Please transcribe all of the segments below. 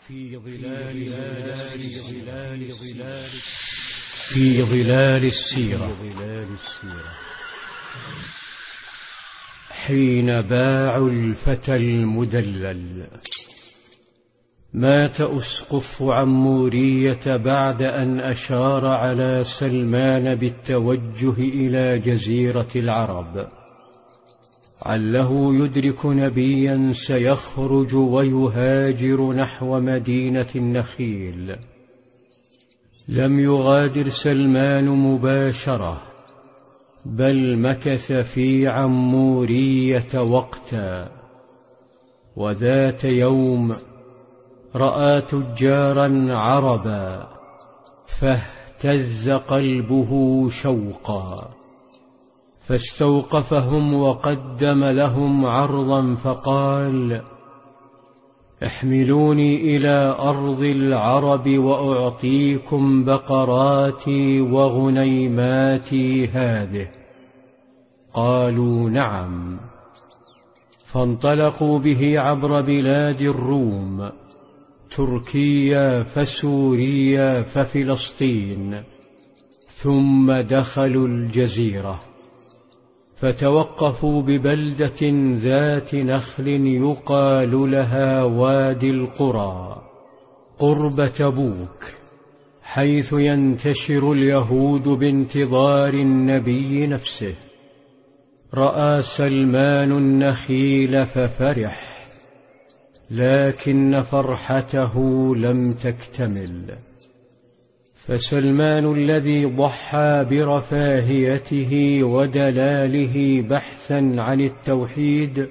في ظلال السيرة. حين باع الفتى المدلل. مات أسقف عمورية بعد أن أشار على سلمان بالتوجه إلى جزيرة العرب، عله يدرك نبيا سيخرج ويهاجر نحو مدينة النخيل. لم يغادر سلمان مباشرة، بل مكث في عمورية وقتا. وذات يوم رأى تجارا عربا فاهتز قلبه شوقا، فاستوقفهم وقدم لهم عرضا فقال: احملوني إلى أرض العرب وأعطيكم بقراتي وغنيماتي هذه. قالوا: نعم. فانطلقوا به عبر بلاد الروم، تركيا فسوريا ففلسطين، ثم دخلوا الجزيرة، فتوقفوا ببلدة ذات نخل يقال لها وادي القرى قرب تبوك، حيث ينتشر اليهود بانتظار النبي نفسه. رأى سلمان النخيل ففرح، لكن فرحته لم تكتمل. فسلمان الذي ضحى برفاهيته ودلاله بحثا عن التوحيد،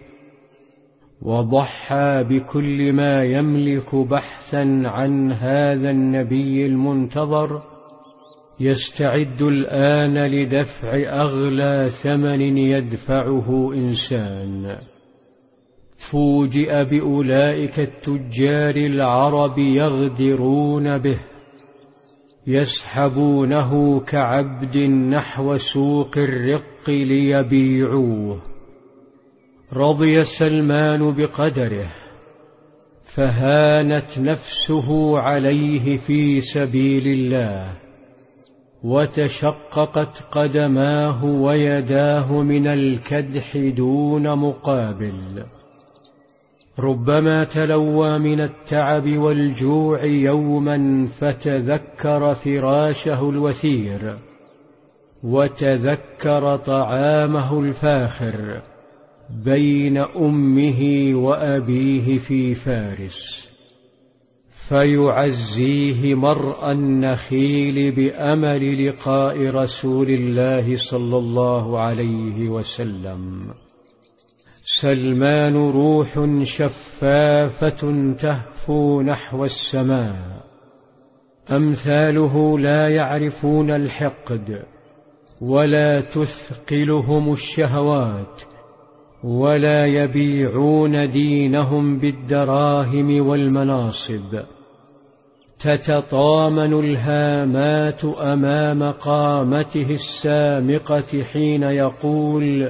وضحى بكل ما يملك بحثا عن هذا النبي المنتظر، يستعد الآن لدفع أغلى ثمن يدفعه إنسان. فوجئ بأولئك التجار العرب يغدرون به، يسحبونه كعبد نحو سوق الرق ليبيعوه. رضي سلمان بقدره، فهانت نفسه عليه في سبيل الله، وتشققت قدماه ويداه من الكدح دون مقابل. ربما تلوى من التعب والجوع يوما فتذكر فراشه الوثير، وتذكر طعامه الفاخر بين أمه وأبيه في فارس، فيعزيه مرء النخيل بأمل لقاء رسول الله صلى الله عليه وسلم. سلمان روح شفافة تهفو نحو السماء، أمثاله لا يعرفون الحقد، ولا تثقلهم الشهوات، ولا يبيعون دينهم بالدراهم والمناصب. تتطامن الهامات أمام قامته السامقة حين يقول: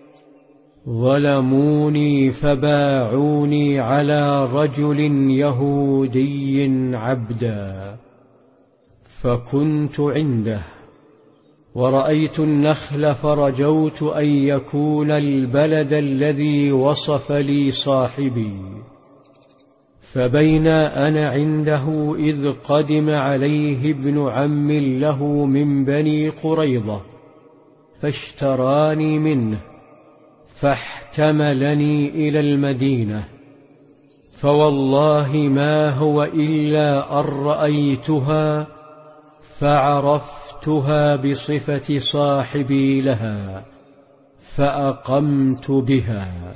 ظلموني فباعوني على رجل يهودي عبدا. فكنت عنده ورأيت النخل، فرجوت أن يكون البلد الذي وصف لي صاحبي. فبين أنا عنده إذ قدم عليه ابن عم له من بني قريظة، فاشتراني منه، فاحتملني إلى المدينة. فوالله ما هو إلا أن رأيتها فعرفتها بصفة صاحبي لها، فأقمت بها.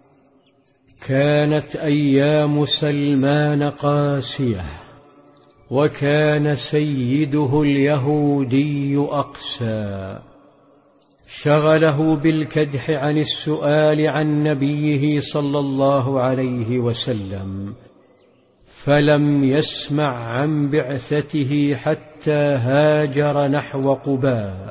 كانت أيام سلمان قاسية، وكان سيده اليهودي أقسى، شغله بالكدح عن السؤال عن نبيه صلى الله عليه وسلم، فلم يسمع عن بعثته حتى هاجر نحو قباء.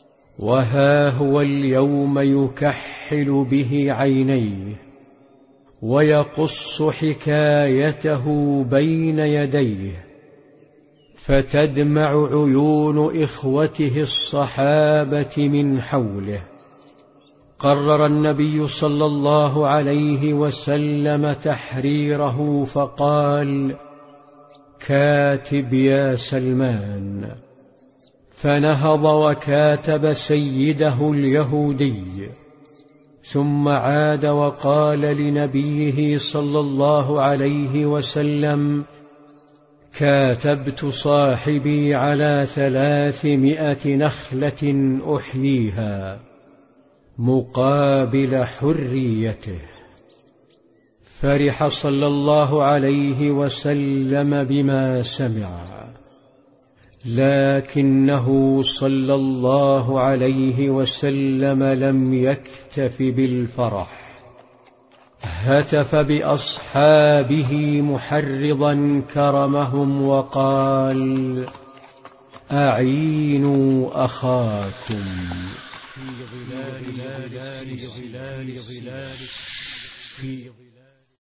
وها هو اليوم يكحل به عينيه، ويقص حكايته بين يديه، فتدمع عيون إخوته الصحابة من حوله. قرر النبي صلى الله عليه وسلم تحريره فقال: كاتب يا سلمان. فنهض وكاتب سيده اليهودي، ثم عاد وقال لنبيه صلى الله عليه وسلم: كاتبت صاحبي على 300 نخلة أحييها مقابل حريته. فرح صلى الله عليه وسلم بما سمع، لكنه صلى الله عليه وسلم لم يكتف بالفرح، هتف بأصحابه محرضا كرمهم وقال: أعينوا أخاكم. في ظلال